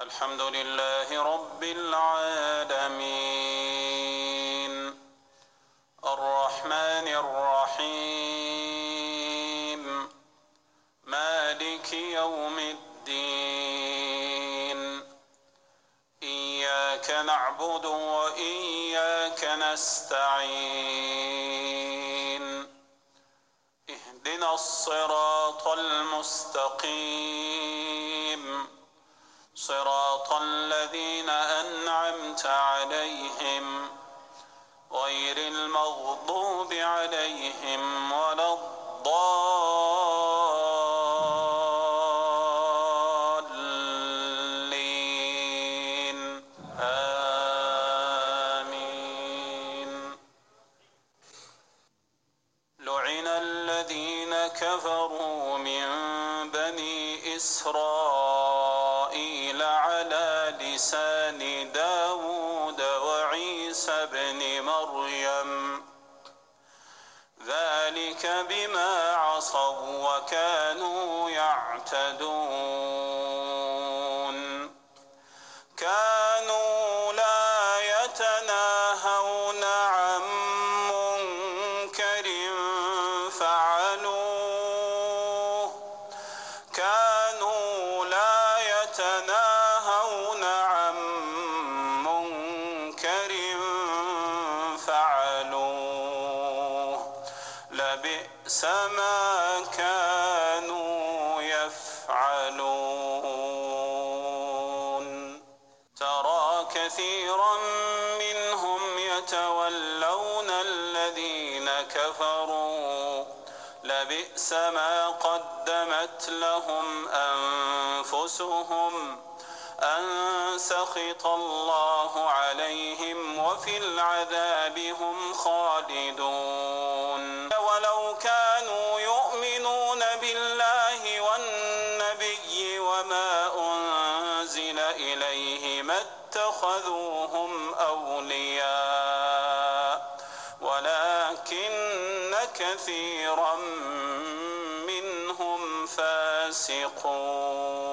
الحمد لله رب العالمين الرحمن الرحيم مالك يوم الدين إياك نعبد وإياك نستعين اهدنا الصراط المستقيم صراط الذين أنعمت عليهم غير المغضوب عليهم ولا الضالين آمين. لعن الذين كفروا من بني إسرائيل على لسان داود وعيسى بن مريم ذلك بما عصوا وكانوا يعتدون كانوا لا يتناهون عن منكر فعلوه كانوا لا يتناهون عن منكر فعلوه لبئس ما كانوا يفعلون. ترى كثيرا منهم يتولون الذين كفروا لبئس ما قدمت لهم أنفسهم أن سخط الله عليهم وفي العذاب هم خالدون. ولو كانوا يؤمنون بالله والنبي وما أنزل إليه ما اتخذوهم أولياء ولكن كثيرا منهم فاسقون.